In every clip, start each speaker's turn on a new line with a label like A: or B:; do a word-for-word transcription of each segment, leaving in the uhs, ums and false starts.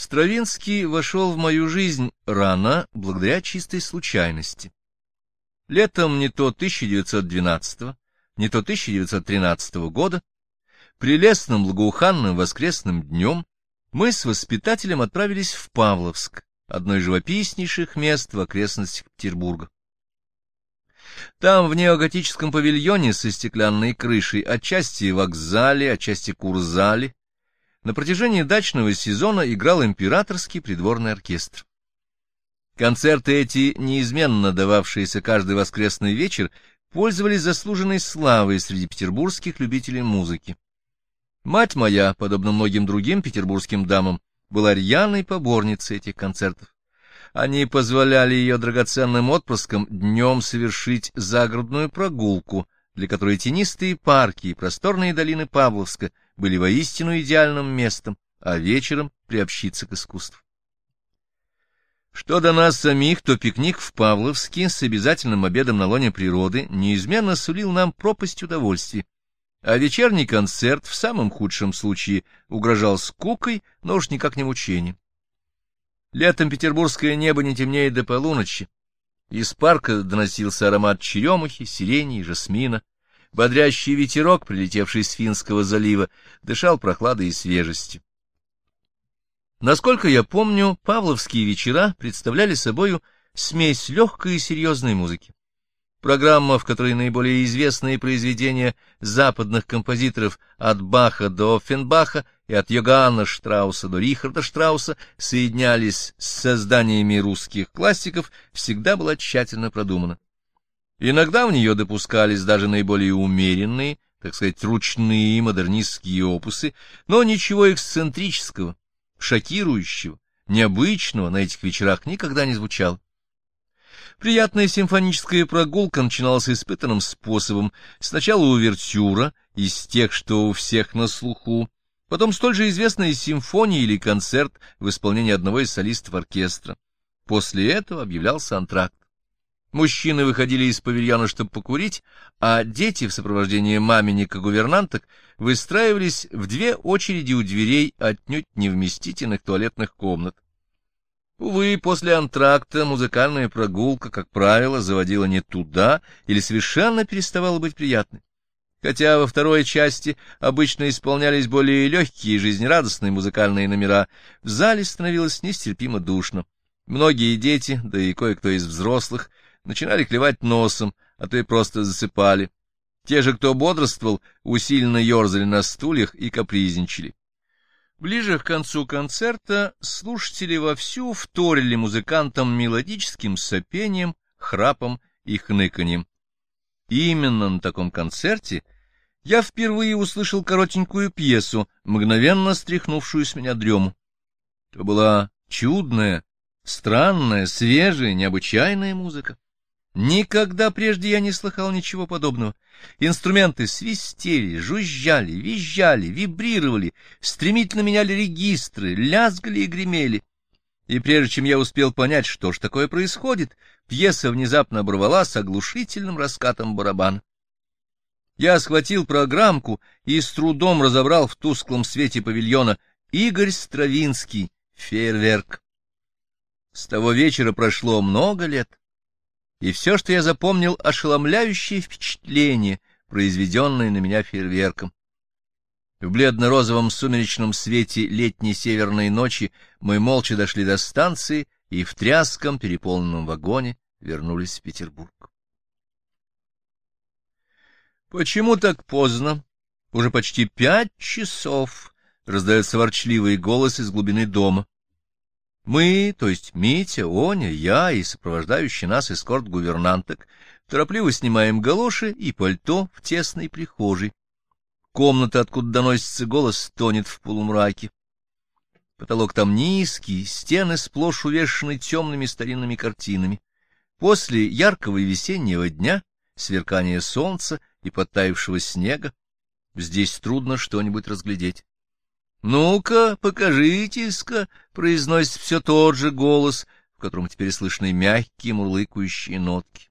A: Стравинский вошел в мою жизнь рано, благодаря чистой случайности. Летом не то тысяча девятьсот двенадцатого, не то тысяча девятьсот тринадцатого года, прелестным благоуханным воскресным днем, мы с воспитателем отправились в Павловск, одно из живописнейших мест в окрестностях Петербурга. Там, в неоготическом павильоне со стеклянной крышей, отчасти вокзале, отчасти курзале, на протяжении дачного сезона играл императорский придворный оркестр. Концерты эти, неизменно дававшиеся каждый воскресный вечер, пользовались заслуженной славой среди петербургских любителей музыки. Мать моя, подобно многим другим петербургским дамам, была рьяной поборницей этих концертов. Они позволяли ее драгоценным отпрыскам днем совершить загородную прогулку, для которой тенистые парки и просторные долины Павловска были воистину идеальным местом, а вечером приобщиться к искусству. Что до нас самих, то пикник в Павловске с обязательным обедом на лоне природы неизменно сулил нам пропасть удовольствий, а вечерний концерт в самом худшем случае угрожал скукой, но уж никак не мучением. Летом петербургское небо не темнеет до полуночи. Из парка доносился аромат черемухи, сирени и жасмина. Бодрящий ветерок, прилетевший с Финского залива, дышал прохладой и свежестью. Насколько я помню, павловские вечера представляли собою смесь легкой и серьезной музыки. Программа, в которой наиболее известные произведения западных композиторов от Баха до Оффенбаха и от Йоганна Штрауса до Рихарда Штрауса соединялись с созданиями русских классиков, всегда была тщательно продумана. Иногда в нее допускались даже наиболее умеренные, так сказать, ручные модернистские опусы, но ничего эксцентрического, шокирующего, необычного на этих вечерах никогда не звучало. Приятная симфоническая прогулка начиналась испытанным способом. Сначала увертюра, из тех, что у всех на слуху, потом столь же известная симфония или концерт в исполнении одного из солистов оркестра. После этого объявлялся антракт. Мужчины выходили из павильона, чтобы покурить, а дети в сопровождении маменек-гувернанток выстраивались в две очереди у дверей отнюдь невместительных туалетных комнат. Увы, после антракта музыкальная прогулка, как правило, заводила не туда или совершенно переставала быть приятной. Хотя во второй части обычно исполнялись более легкие и жизнерадостные музыкальные номера, в зале становилось нестерпимо душно. Многие дети, да и кое-кто из взрослых, начинали клевать носом, а то и просто засыпали. Те же, кто бодрствовал, усиленно ерзали на стульях и капризничали. Ближе к концу концерта слушатели вовсю вторили музыкантам мелодическим сопением, храпом и хныканьем. Именно на таком концерте я впервые услышал коротенькую пьесу, мгновенно стряхнувшую с меня дрему. Это была чудная, странная, свежая, необычайная музыка. Никогда прежде я не слыхал ничего подобного. Инструменты свистели, жужжали, визжали, вибрировали, стремительно меняли регистры, лязгали и гремели. И прежде чем я успел понять, что ж такое происходит, пьеса внезапно оборвалась оглушительным раскатом барабана. Я схватил программку и с трудом разобрал в тусклом свете павильона Игорь Стравинский «Фейерверк». С того вечера прошло много лет. И все, что я запомнил, ошеломляющее впечатление, произведенное на меня фейерверком. В бледно-розовом сумеречном свете летней северной ночи мы молча дошли до станции и в тряском переполненном вагоне вернулись в Петербург. «Почему так поздно? Уже почти пять часов», — раздается ворчливый голос из глубины дома. Мы, то есть Митя, Оня, я и сопровождающий нас эскорт-гувернанток, торопливо снимаем галоши и пальто в тесной прихожей. Комната, откуда доносится голос, тонет в полумраке. Потолок там низкий, стены сплошь увешаны темными старинными картинами. После яркого весеннего дня, сверкания солнца и подтаявшего снега, здесь трудно что-нибудь разглядеть. «Ну-ка, покажитесь-ка», — произносит все тот же голос, в котором теперь слышны мягкие мурлыкающие нотки.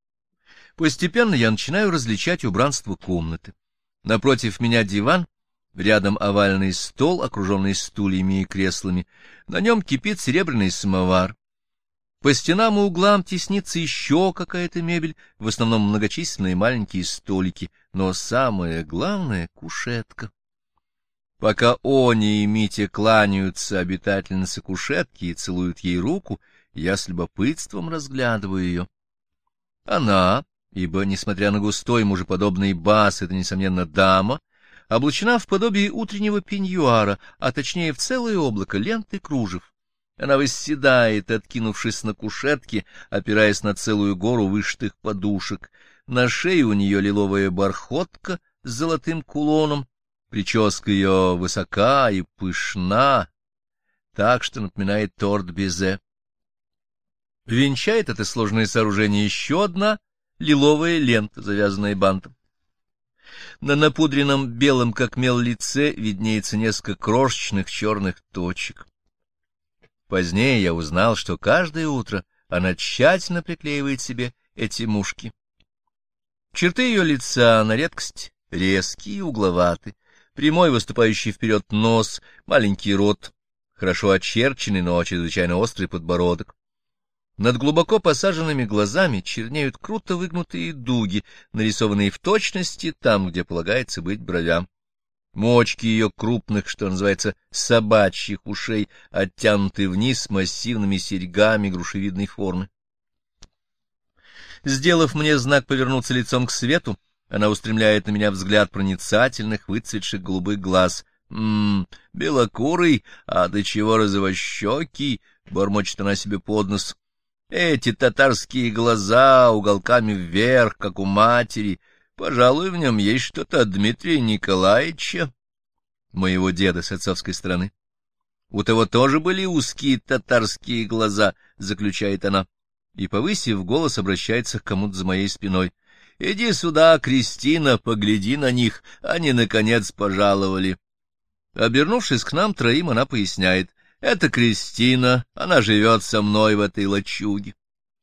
A: Постепенно я начинаю различать убранство комнаты. Напротив меня диван, Рядом овальный стол, окруженный стульями и креслами. На нем кипит серебряный самовар. По стенам и углам теснится еще какая-то мебель, в основном многочисленные маленькие столики, но самое главное — кушетка. Пока Оня и Митя кланяются обитательнице кушетки и целуют ей руку, я с любопытством разглядываю ее. Она, ибо, несмотря на густой мужеподобный бас, это, несомненно, дама, облачена в подобие утреннего пеньюара, а точнее в целое облако лент и кружев. Она восседает, откинувшись на кушетке, опираясь на целую гору вышитых подушек. На шее у нее лиловая бархотка с золотым кулоном, прическа ее высока и пышна, так что напоминает торт безе. Венчает это сложное сооружение еще одна лиловая лента, завязанная бантом. На напудренном белом, как мел, лице виднеется несколько крошечных черных точек. Позднее я узнал, что каждое утро она тщательно приклеивает себе эти мушки. Черты ее лица на редкость резкие и угловаты, прямой выступающий вперед нос, маленький рот, хорошо очерченный, но чрезвычайно острый подбородок. Над глубоко посаженными глазами чернеют круто выгнутые дуги, нарисованные в точности там, где полагается быть бровям. Мочки ее крупных, что называется, собачьих ушей, оттянуты вниз массивными серьгами грушевидной формы. Сделав мне знак повернуться лицом к свету, она устремляет на меня взгляд проницательных, выцветших голубых глаз. «М-м, белокурый, а до чего розовощекий!» — бормочет она себе под нос. «Эти татарские глаза уголками вверх, как у матери. Пожалуй, в нем есть что-то от Дмитрия Николаевича, моего деда с отцовской стороны. У того тоже были узкие татарские глаза», — заключает она, и, повысив голос, обращается к кому-то за моей спиной. «Иди сюда, Кристина, погляди на них, они, наконец, пожаловали». Обернувшись к нам троим, она поясняет: «Это Кристина, она живет со мной в этой лачуге».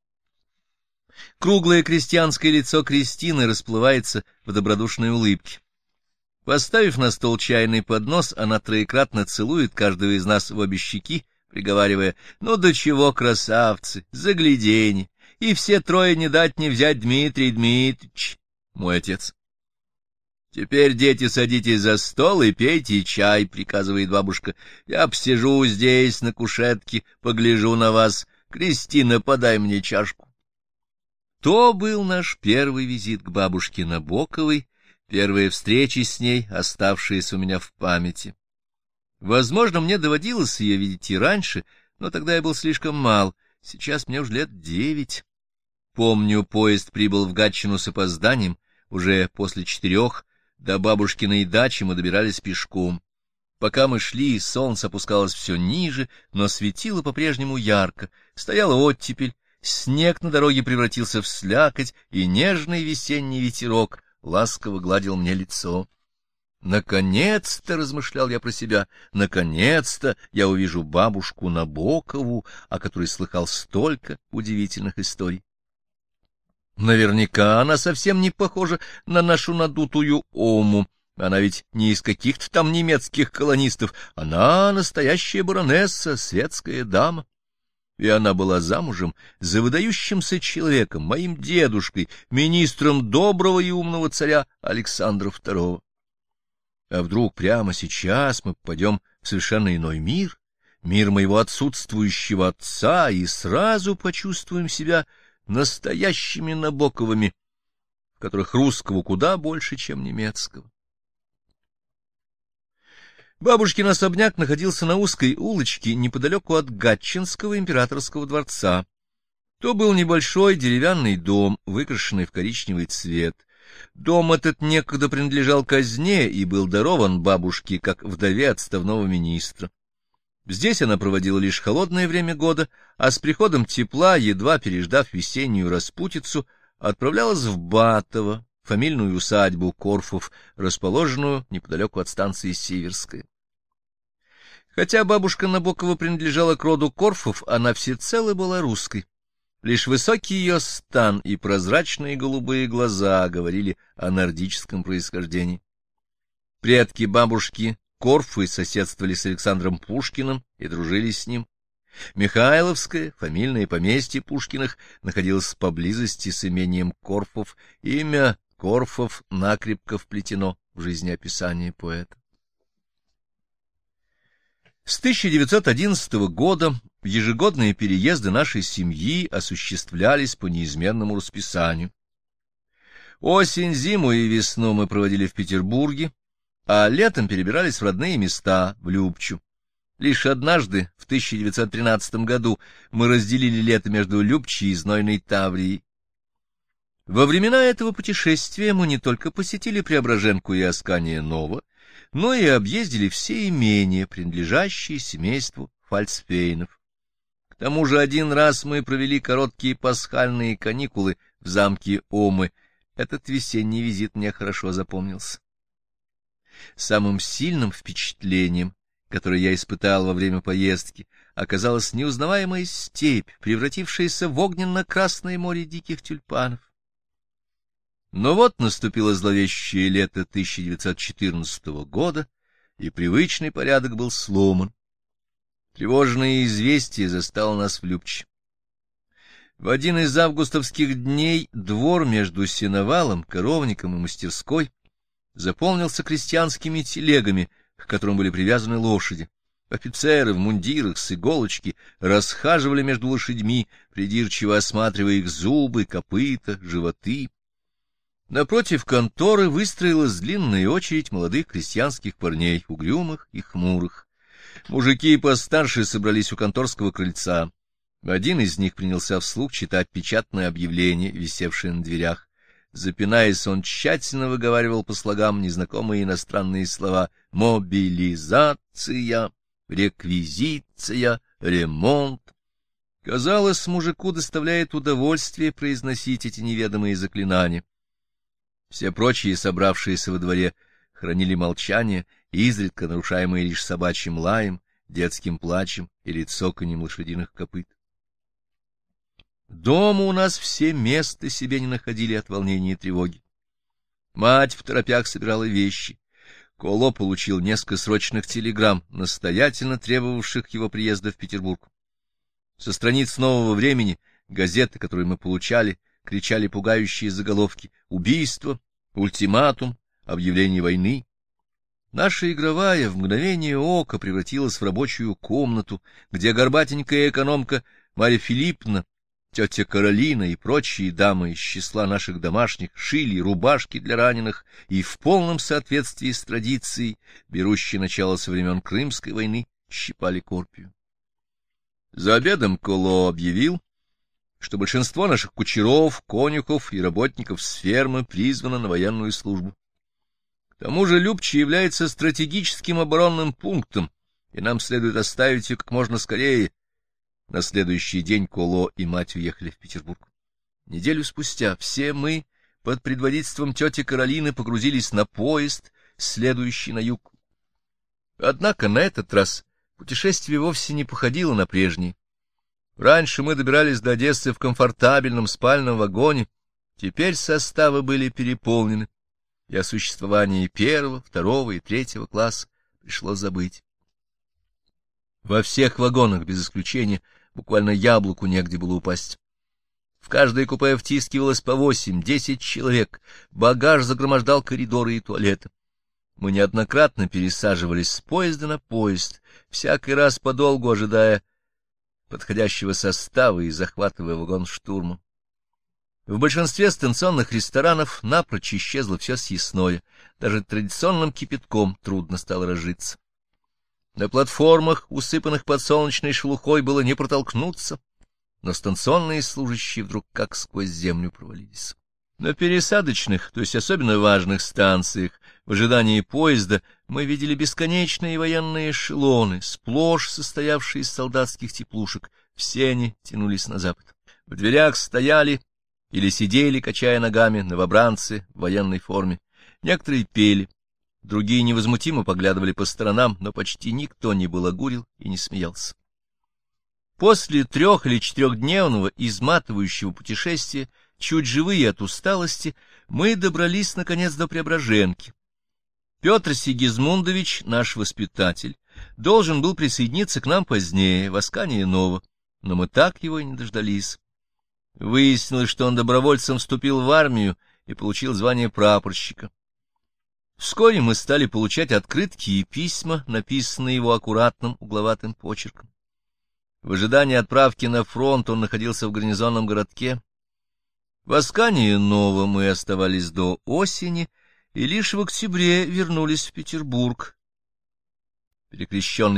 A: Круглое крестьянское лицо Кристины расплывается в добродушной улыбке. Поставив на стол чайный поднос, она троекратно целует каждого из нас в обе щеки, приговаривая: «Ну до чего, красавцы, загляденье! И все трое не дать не взять Дмитрий Дмитрич, мой отец». «Теперь, дети, садитесь за стол и пейте чай», — приказывает бабушка. «Я посижу здесь на кушетке, погляжу на вас. Кристина, подай мне чашку». То был наш первый визит к бабушке Набоковой, первая встреча с ней, оставшаяся у меня в памяти. Возможно, мне доводилось ее видеть и раньше, но тогда я был слишком мал, сейчас мне уже лет девять. Помню, поезд прибыл в Гатчину с опозданием, уже после четырех, до бабушкиной дачи мы добирались пешком. Пока мы шли, солнце опускалось все ниже, но светило по-прежнему ярко, стояла оттепель, снег на дороге превратился в слякоть, и нежный весенний ветерок ласково гладил мне лицо. «Наконец-то», — размышлял я про себя, — «наконец-то я увижу бабушку Набокову, о которой слыхал столько удивительных историй». Наверняка она совсем не похожа на нашу надутую Ому. Она ведь не из каких-то там немецких колонистов, она настоящая баронесса, светская дама. И она была замужем за выдающимся человеком, моим дедушкой, министром доброго и умного царя Александра второго. А вдруг прямо сейчас мы попадем в совершенно иной мир, мир моего отсутствующего отца, и сразу почувствуем себя настоящими Набоковыми, в которых русского куда больше, чем немецкого. Бабушкин особняк находился на узкой улочке неподалеку от Гатчинского императорского дворца. То был небольшой деревянный дом, выкрашенный в коричневый цвет. Дом этот некогда принадлежал казне и был дарован бабушке как вдове отставного министра. Здесь она проводила лишь холодное время года, а с приходом тепла, едва переждав весеннюю распутицу, отправлялась в Батово, фамильную усадьбу Корфов, расположенную неподалеку от станции Сиверская. Хотя бабушка Набокова принадлежала к роду Корфов, она всецело была русской. Лишь высокий ее стан и прозрачные голубые глаза говорили о нордическом происхождении. Предки бабушки Корфы соседствовали с Александром Пушкиным и дружили с ним. Михайловское, фамильное поместье Пушкиных, находилось поблизости с имением Корфов. Имя Корфов накрепко вплетено в жизнеописание поэта. С тысяча девятьсот одиннадцатого года ежегодные переезды нашей семьи осуществлялись по неизменному расписанию. Осень, зиму и весну мы проводили в Петербурге, а летом перебирались в родные места, в Любчу. Лишь однажды, в тысяча девятьсот тринадцатом году, мы разделили лето между Любчей и знойной Таврией. Во времена этого путешествия мы не только посетили Преображенку и Аскания-Нова, но и объездили все имения, принадлежащие семейству Фальцфейнов. К тому же один раз мы провели короткие пасхальные каникулы в замке Омы. Этот весенний визит мне хорошо запомнился. Самым сильным впечатлением, которое я испытал во время поездки, оказалась неузнаваемая степь, превратившаяся в огненно-красное море диких тюльпанов. Но вот наступило зловещее лето тысяча девятьсот четырнадцатого года, и привычный порядок был сломан. Тревожное известие застало нас в Любче. В один из августовских дней двор между сеновалом, коровником и мастерской заполнился крестьянскими телегами, к которым были привязаны лошади. Офицеры в мундирах с иголочки расхаживали между лошадьми, придирчиво осматривая их зубы, копыта, животы. Напротив конторы выстроилась длинная очередь молодых крестьянских парней, угрюмых и хмурых. Мужики постарше собрались у конторского крыльца. Один из них принялся вслух читать печатное объявление, висевшее на дверях. Запинаясь, он тщательно выговаривал по слогам незнакомые иностранные слова: «мобилизация», «реквизиция», «ремонт». Казалось, мужику доставляет удовольствие произносить эти неведомые заклинания. Все прочие, собравшиеся во дворе, хранили молчание, изредка нарушаемое лишь собачьим лаем, детским плачем или цоканьем лошадиных копыт. Дома у нас все места себе не находили от волнения и тревоги. Мать в торопях собирала вещи. Коло получил несколько срочных телеграмм, настоятельно требовавших его приезда в Петербург. Со страниц «Нового времени» газеты, которые мы получали, кричали пугающие заголовки: убийство, ультиматум, объявление войны. Наша игровая в мгновение ока превратилась в рабочую комнату, где горбатенькая экономка Марья Филипповна, тетя Каролина и прочие дамы из числа наших домашних шили рубашки для раненых и в полном соответствии с традицией, берущей начало со времен Крымской войны, щипали корпию. За обедом Коло объявил, что большинство наших кучеров, конюхов и работников с фермы призвано на военную службу. К тому же Любча является стратегическим оборонным пунктом, и нам следует оставить ее как можно скорее. На следующий день Коло и мать уехали в Петербург. Неделю спустя все мы под предводительством тети Каролины погрузились на поезд, следующий на юг. Однако на этот раз путешествие вовсе не походило на прежние. Раньше мы добирались до Одессы в комфортабельном спальном вагоне, теперь составы были переполнены, и о существовании первого, второго и третьего класса пришлось забыть. Во всех вагонах, без исключения, буквально яблоку негде было упасть. В каждое купе втискивалось по восемь-десять человек, багаж загромождал коридоры и туалеты. Мы неоднократно пересаживались с поезда на поезд, всякий раз подолгу ожидая подходящего состава и захватывая вагон штурмом. В большинстве станционных ресторанов напрочь исчезло все съестное, даже традиционным кипятком трудно стало разжиться. На платформах, усыпанных подсолнечной шелухой, было не протолкнуться, но станционные служащие вдруг как сквозь землю провалились. На пересадочных, то есть особенно важных станциях, в ожидании поезда, мы видели бесконечные военные эшелоны, сплошь состоявшие из солдатских теплушек. Все они тянулись на запад. В дверях стояли или сидели, качая ногами, новобранцы в военной форме. Некоторые пели, другие невозмутимо поглядывали по сторонам, но почти никто не балагурил и не смеялся. После трех- или четырехдневного изматывающего путешествия, чуть живые от усталости, мы добрались, наконец, до Преображенки. Петр Сигизмундович, наш воспитатель, должен был присоединиться к нам позднее, в Аскании-Ново, но мы так его и не дождались. Выяснилось, что он добровольцем вступил в армию и получил звание прапорщика. Вскоре мы стали получать открытки и письма, написанные его аккуратным угловатым почерком. В ожидании отправки на фронт он находился в гарнизонном городке. В Аскании-Ново мы оставались до осени, и лишь в октябре вернулись в Петербург. Перекрещенный